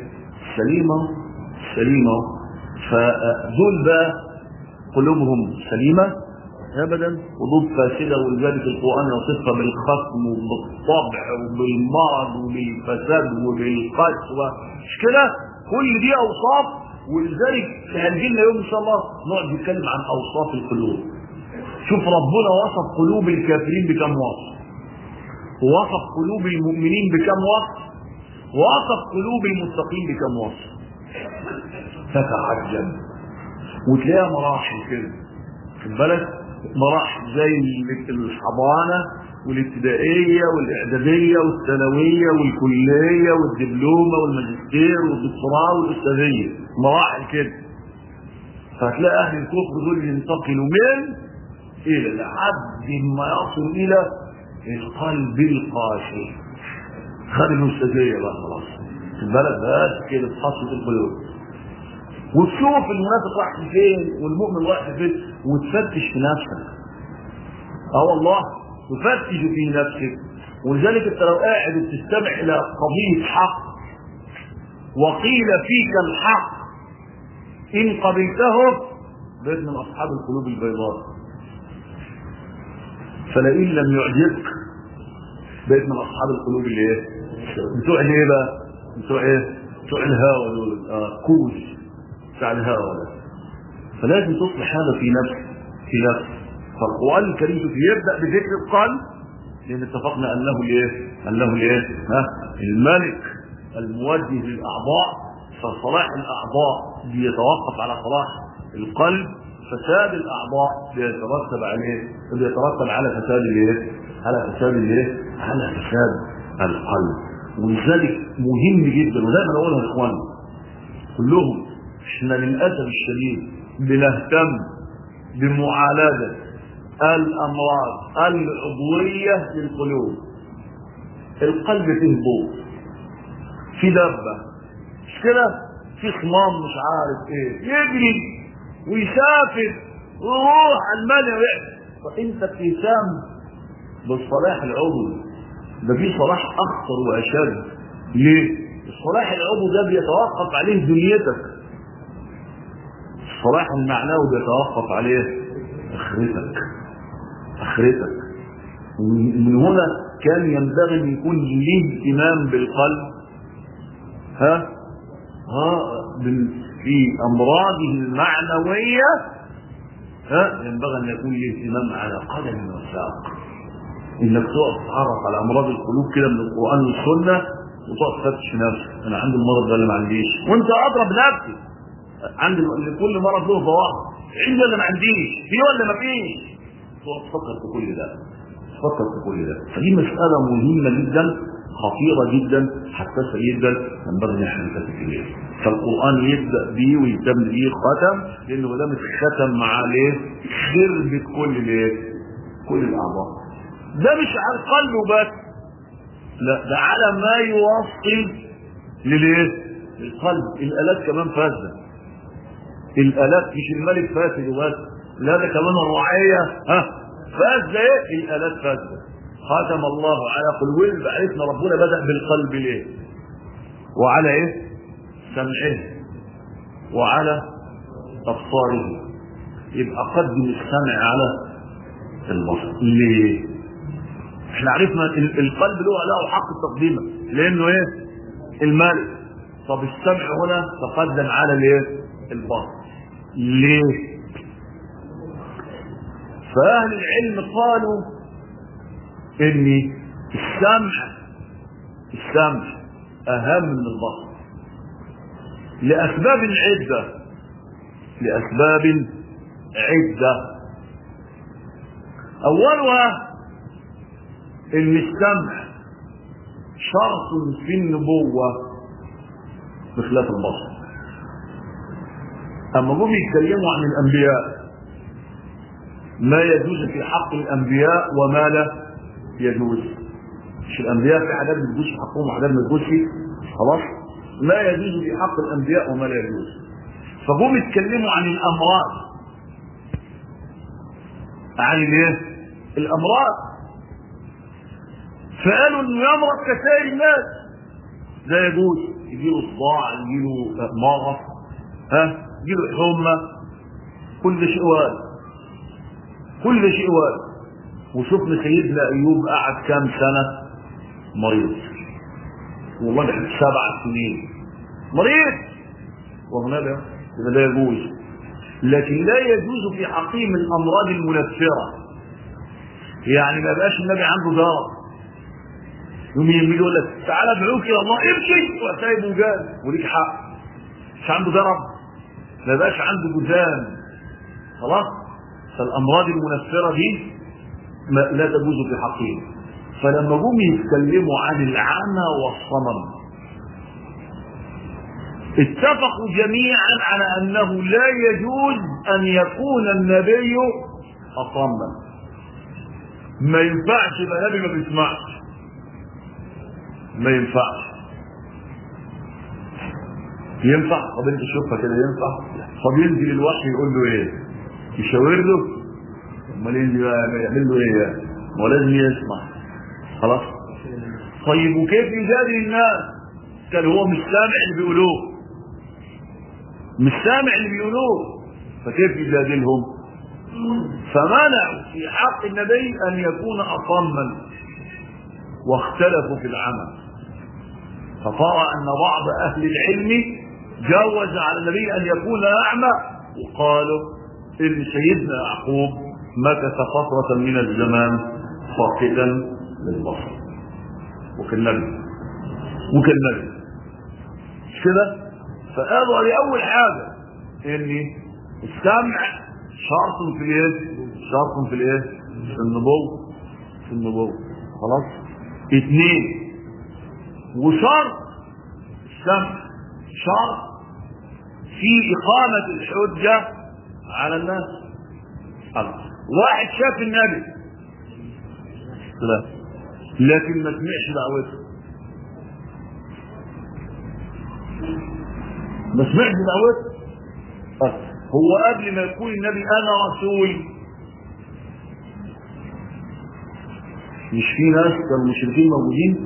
سليمة. فدول بقى قلوبهم سليمة ابدا، قلوب فاسده. ولذلك القران يوصفها بالخصم وبالطبع وبالمرض وبالفساد وبالقسوه، مش كده؟ كل دي اوصاف. ولذلك هنجيلنا يوم ان شاء الله نقعد نتكلم عن اوصاف القلوب. شوف ربنا وصف قلوب الكافرين بكم وصف، ووصف قلوب المؤمنين بكم وصف، ووصف قلوب المتقين بكم وصف. فتعجب وتلاقيها مراحل كده، خد بالك؟ مراحل زي الحضانة والابتدائية والإعدادية والثانوية والكلية والدبلومة والماجستير والدكتوراه والأستاذية، مراحل كده. فهتلاقي أهل الكفر دول ينتقلوا من إلى لحد ما يصل إلى القلب القاسي. خد الأستاذية بقى خلاص، خد بالك؟ بس كده تحصل القلوب، وتشوف المنافق راح فين والمؤمن راح فين، وتفتش في نفسك. والله تفتش في نفسك. ولذلك انت لو قاعد وتستمع الى قضيه حق وقيل فيك الحق ان قبلته بقيت من اصحاب القلوب البيضاء. فلئن لم يعجبك بقيت من اصحاب القلوب بتوع الايه بقى؟ بتوع الهوى دول، كوز بتاع الهوى ده. فلازم تصلح هذا في نفسك. فالقرآن الكريم يبدأ بذكر القلب، لأن اتفقنا أنه الملك الموجه للأعضاء. فصلاح الأعضاء بيتوقف على صلاح القلب، فساد الأعضاء بيترتب على فساد على فساد القلب. ولذلك مهم جدا، ودائما أقولها يا إخواني كلهم، احنا للأسف الشديد بنهتم بمعالجة الأمراض العضوية للقلوب. القلب فيه بوط، في دبة، مش كده؟ في صمام مش عارف ايه، يجري ويسافر ويروح المنع. فانت بتهتم بالصلاح العضوي، ده في صلاح اخطر واشد. ليه؟ الصلاح العضوي ده بيتوقف عليه دنيتك، الصلاح المعنوي بيتوقف عليه اخرتك. من هنا كان ينبغي ان يكون الاهتمام بالقلب في امراضه المعنويه ينبغي ان يكون الاهتمام على قدم وساق. انك تقعد تتعرف على امراض القلوب كده من القران والسنه، وتقعد تفتش نفسك، انا عندي المرض ده ولا ما عنديش، وانت اضرب نفسك. عند كل مرض له ضوابط، عندي ولا ما عنديش، في ولا ما فيش. تفكر في كل ده، تفكر في كل ده. فدي مسألة مهمة جدا، خطيرة جدا، حساسة جدا، ينبغي ان احنا نركز فيها. فالقرآن يبدأ بيه ويتم بيه ختم، لأنه ما دام اتختم مع ليه؟ خربت كل ليه؟ كل الأعضاء. ده مش على القلب بس، لا ده على ما يوصل لليه؟ للقلب. الآلات كمان فاسدة. الآلات مش الملك فاسد بس، لا ده كمان الرعية فاسدة. ايه؟ الآلات فاسدة. ختم الله على قلوبهم. عرفنا ربنا بدأ بالقلب ليه؟ وعلى ايه؟ سمعه وعلى أبصاره. يبقى قدم السمع على البصر. ليه؟ احنا عرفنا القلب له حق التقديم لانه ايه؟ الملك. طب السمع هنا تقدم على الايه؟ البصر. ليه؟ فاهل العلم قالوا ان السمع اهم من البصر لاسباب عده. اولها ان السمع شرط في النبوة بخلاف البصر. اما هم يتكلموا عن الانبياء ما يجوز في حق الانبياء وما لا يجوز. مش الانبياء في حاجات بتجوز في حقهم وحاجات ما تجوزش، خلاص؟ ما يجوز في حق الانبياء وما لا يجوز. فهم يتكلموا عن الامراض، عن الايه؟ الامراض. فقالوا انه يمرض كسائر الناس، لا يجوز. يجيله صداع، يجيله مغص، يجيله حمى، كل شيء وارد، كل شيء وارد. وشفنا سيدنا ايوب قعد كام سنه مريض، والله 7 سنين مريض، وهنا لا يجوز. لكن لا يجوز في حقيم الامراض المنفره. يعني ما بقاش النبي عنده ضرر يوم يقول لك تعالى ادعوك الى الله امشي وسايبه جاد وليك حق. مش عنده ضرر، ما بقاش عنده جذام، خلاص. فالامراض المنفره دي لا تجوز في حقهم. فلما جم يتكلموا عن العمى والصمم اتفقوا جميعا على انه لا يجوز ان يكون النبي اصما. ما ينفعش يبقى نبي ما بيسمعش، ما ينفعش. ينفع؟ طب انت شوفها كده ينفع؟ طب ينزل الوحي يقول له ايه؟ يشاور له؟ امال ينزل يعمل له ايه يعني؟ ما هو لازم يسمع، خلاص. طيب وكيف يجادل الناس؟ كان هو مش سامع اللي بيقولوه، مش سامع اللي بيقولوه، فكيف يجادلهم؟ فمنعوا في حق النبي ان يكون اصما، واختلفوا في العمل. فطرى ان بعض اهل العلم جوز على النبي ان يكون اعمى، وقالوا ان سيدنا يعقوب مكث فتره من الزمان فاقدا للبصر وكالنبي مش كده. فقالوا هذه اول حاجه ان السمع شرط في الايه؟ شرط في الايه؟ في النبوه، خلاص. 2 وشرط السمع شرط في إقامة الحجة على الناس. واحد شاف النبي لا، لكن ما سمعش دعوته، هو قبل ما يقول النبي انا رسول، مش في ناس كانوا مشركين موجودين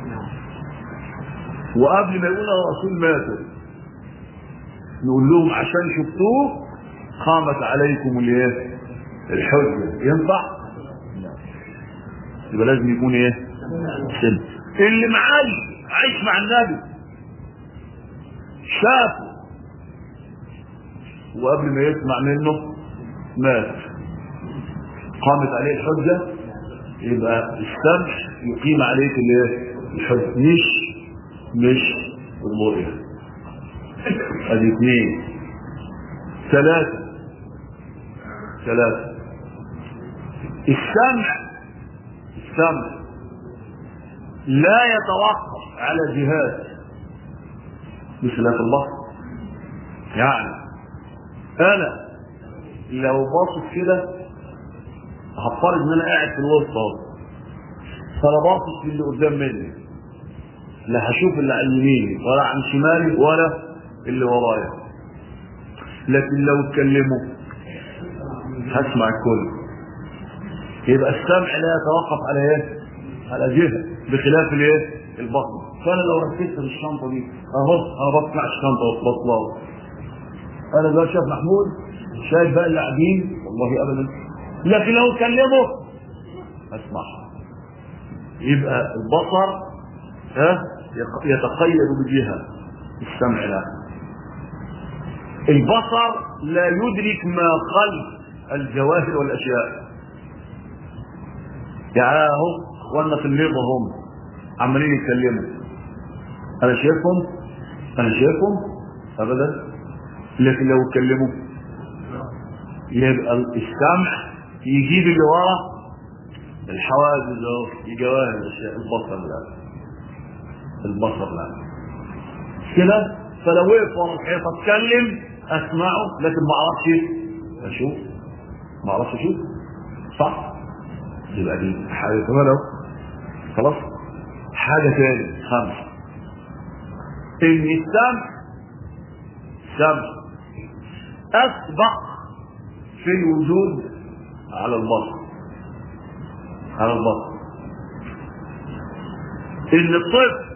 وقبل ما يقول انا رسول ماتوا، نقول لهم عشان شفتوه قامت عليكم الايه؟ الحجه. ينفع؟ يبقى لازم يكون ايه؟ سن. اللي معاي عايش مع النبي شافه وقبل ما يسمع منه مات، قامت عليه الحجه، يبقى السمع يقيم عليك الايه؟ الحجه، مش الرؤيه. ادي 2. 3 السمع لا يتوقف على جهات بخلاف البصر. يعني انا لو باصص كده هفترض ان انا قاعد في الوسط، فانا باصص للي قدام مني، لا هشوف اللي عن يميني ولا عن شمالي ولا اللي ورايا. لكن لو اتكلموا هسمع الكل. يبقى السمع لا يتوقف على ايه؟ على جهه بخلاف الايه؟ البصر. فانا لو ركزت في الشنطه دي اهو، انا بطلع الشنطه وبطلع، انا بقى شايف محمود، شايف بقى اللي قاعدين، والله ابدا. لكن لو اتكلموا اسمع. يبقى البصر يتقيد بجهه، السمع لا. البصر لا يدرك ما خلف الجواهر والاشياء. يعني اهو اخواننا في الميضه هم عمالين يتكلموا، انا شايفهم ابدا. لكن لو اتكلموا يبقى السمع يجيب اللي ورا الحواجز جواهر الاشياء. البصر لا كده. فلو وقف ورا الحيطه اتكلم اسمعه، لكن ما اعرفش اشوف. صح؟ يبقى دي حاجه كمان اهو. خلاص. حاجه ثانيه 5 ان السمع اسبق في الوجود على البصر. ان الطفل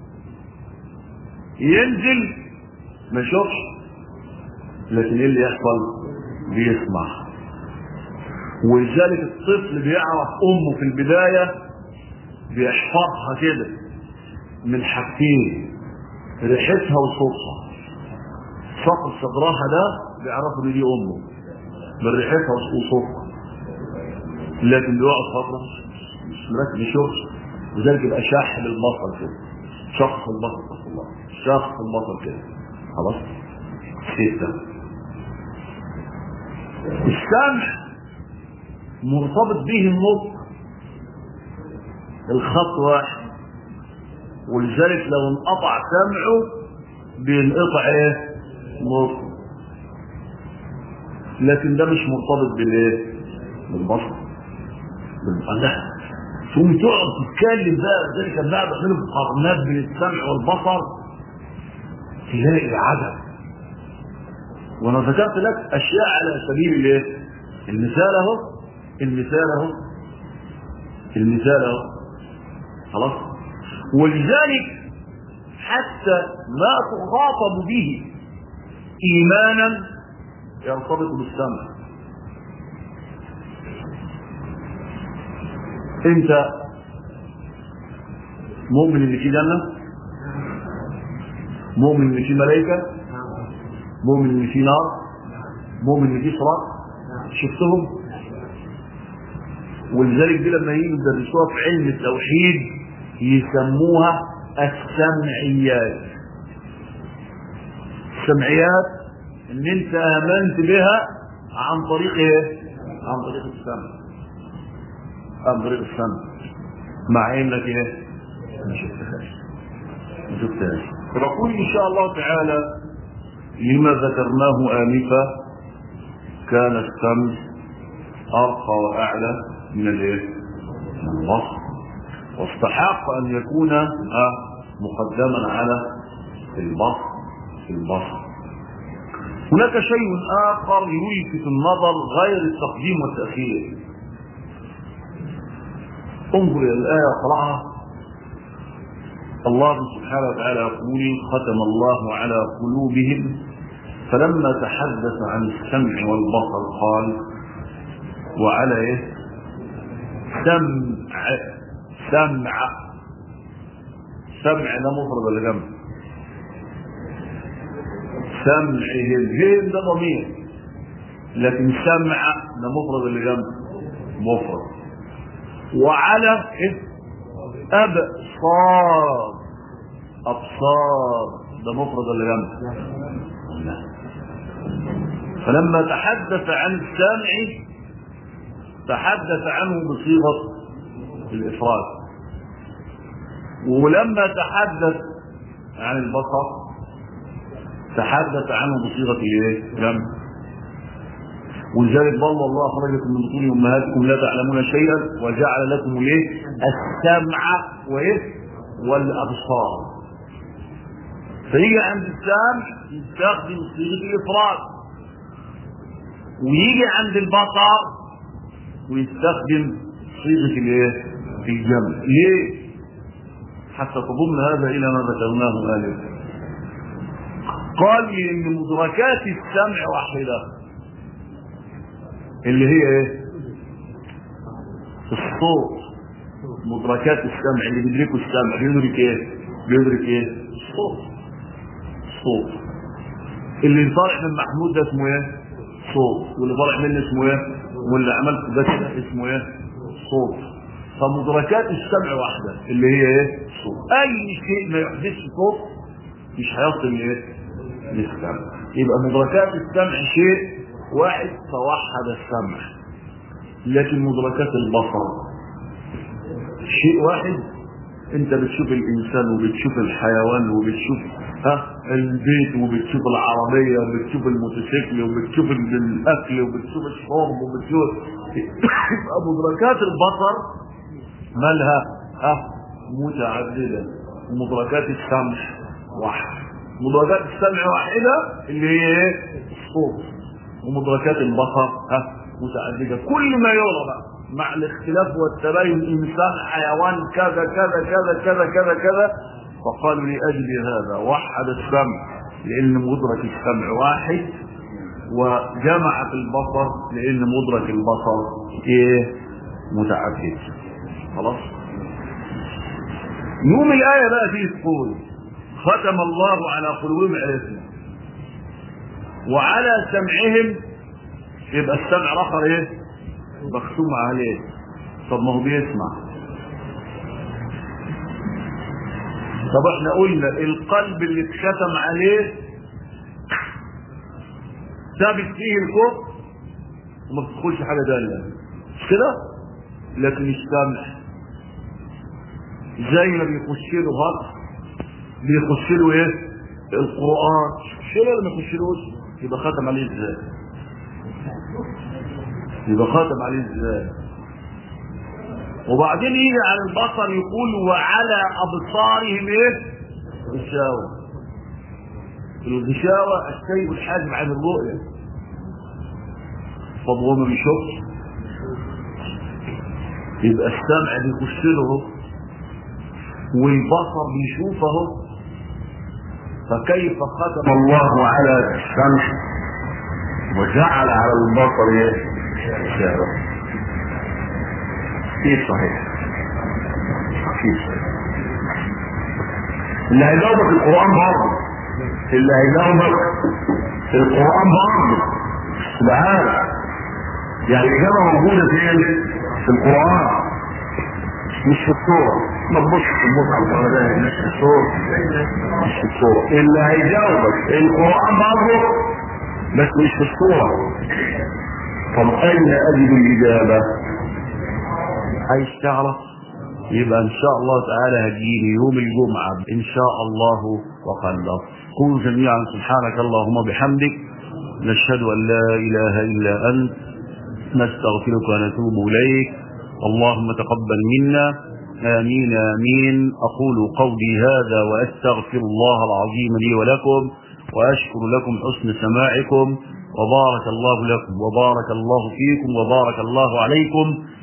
ينزل ما يشوفش، لكن ايه اللي يحصل؟ بيسمع. ولذلك الطفل بيعرف امه في البدايه، بيحفظها كده من حاجتين: ريحتها وصوتها. صقر صدرها ده بيعرفوا ان دي امه من ريحتها وصوتها. لكن بيقعد فتره مش مركز يشوفش، وذلك يبقى شاحب البصر كده، شخص البصر كده. خلاص. 6 السمع مرتبط به النطق، الخط واحد، ولذلك لو انقطع سمعه بينقطع ايه؟ نطق. لكن ده مش مرتبط بالايه؟ بالبصر. بالقلب. ثم تقعد تتكلم بقى، ذلك بقى بيعملوا مقارنات بين السمع والبصر تلاقي عدد. وانا ذكرت لك اشياء على سبيل الايه؟ المثال اهو. خلاص. ولذلك حتى ما تخاطب به ايمانا يرتبط بالسمع. انت مؤمن ان في جنه، مؤمن ان في ملائكه، مؤمن ان في نار، مؤمن ان في صراط، شفتهم؟ ولذلك دي لما يجوا يدرسوها في علم التوحيد يسموها السمعيات. السمعيات ان انت امنت بها عن طريق ايه؟ عن طريق السمع. مع انك ايه؟ ما شفتهاش. فنقول ان شاء الله تعالى لما ذكرناه آنفا كان السمع ارقى واعلى من الايه؟ من البصر، واستحق ان يكون مقدما على البصر. هناك شيء اخر يلفت النظر غير التقديم والتاخير. انظر الى الايه وقرأها. الله سبحانه وتعالى يقول: ختم الله على قلوبهم، فلما تحدث عن السمع والبصر قال: وعلى ايه؟ سمع ده مفرد ولا جمع؟ سمعهم ده ضمير، لكن سمع ده مفرد ولا جمع؟ مفرد. وعلى أبصار ده مفرد ولا جمع؟ لا. فلما تحدث عن السمع تحدث عنه بصيغة الإفراد، ولما تحدث عن البصر تحدث عنه بصيغة الجمع. ولذلك والله الله أخرجكم من بطون أمهاتكم لا تعلمون شيئا وجعل لكم السمع والأبصار. فيجي عند السمع يستخدم صيغة الإفراد، ويجي عند البصر ويستخدم صيغة الجمع. ليه؟ حتى تضم هذا إلى ما ذكرناه آنفا. قال إن مدركات السمع واحدة، اللي هي الصوت. مدركات السمع اللي بيدركوا السمع بيدرك الصوت. اللي طالع من محمود ده اسمه صوت، واللي طالع منه اسمه واللي عملت ده كده اسمه صوت. فمدركات السمع واحده اللي هي صوت. اي شيء ما يحدث صوت مش هيصل للسمع. يبقى مدركات السمع شيء واحد فوحد السمع. لكن مدركات البصر شيء واحد. انت بتشوف الانسان وبتشوف الحيوان وبتشوف البيت وبتشوف العربية وبتشوف الموتوسيكل وبتشوف الاكل وبتشوف الشرب وبتشوف مدركات البصر مالها متعددة. ومدركات السمع واحدة. مدركات السمع واحدة اللي هي الصوت، ومدركات البصر متعددة. كل ما يرى مع الاختلاف والتباين انسان حيوان كذا كذا كذا كذا كذا كذا. فقالوا لأجل هذا وحد السمع لأن مدرك السمع واحد، وجمع في البصر لأن مدرك البصر متعدد. خلاص. يوم الآية بقى فيه تقول ختم الله على قلوبهم عرفنا وعلى سمعهم. يبقى السمع رخر مختوم عليه. طب ما هو بيسمع. طب احنا قلنا القلب اللي اتختم عليه ثابت فيه الكفر وما بتدخلش حاجه ثانيه، مش كده؟ لكن السمع زي ما بيخش له بيخش له القران. شيء اللي ما يخشلوش يبقى ختم عليه ازاي؟ وبعدين يجي على البصر يقول وعلى ابصارهم غشاوة. الغشاوة الشيء الحاجب عن الرؤية. طب هو ما بيشوفش يبقى السمع بيخش له والبصر بيشوفه. فكيف ختم الله على السمع وجعل على البصر غشاوة؟ كيف صحيح؟ اللي هيجاوبك القرآن برضه، سبحانه. يعني الإجابة موجودة في القرآن مش في الصورة. ما تبصش في المصحف ولا مش في الصورة. اللي هيجاوبك القرآن برضه بس مش في الصورة. طب أين أجد الإجابة؟ عايز تعرف؟ يبقى ان شاء الله تعالى هتجيني يوم الجمعة ان شاء الله وخلص. قولوا جميعا سبحانك اللهم بحمدك نشهد ان لا اله الا انت نستغفرك ونتوب اليك. اللهم تقبل منا. امين امين. اقول قولي هذا واستغفر الله العظيم لي ولكم، واشكر لكم حسن سماعكم، وبارك الله لكم وبارك الله فيكم وبارك الله عليكم.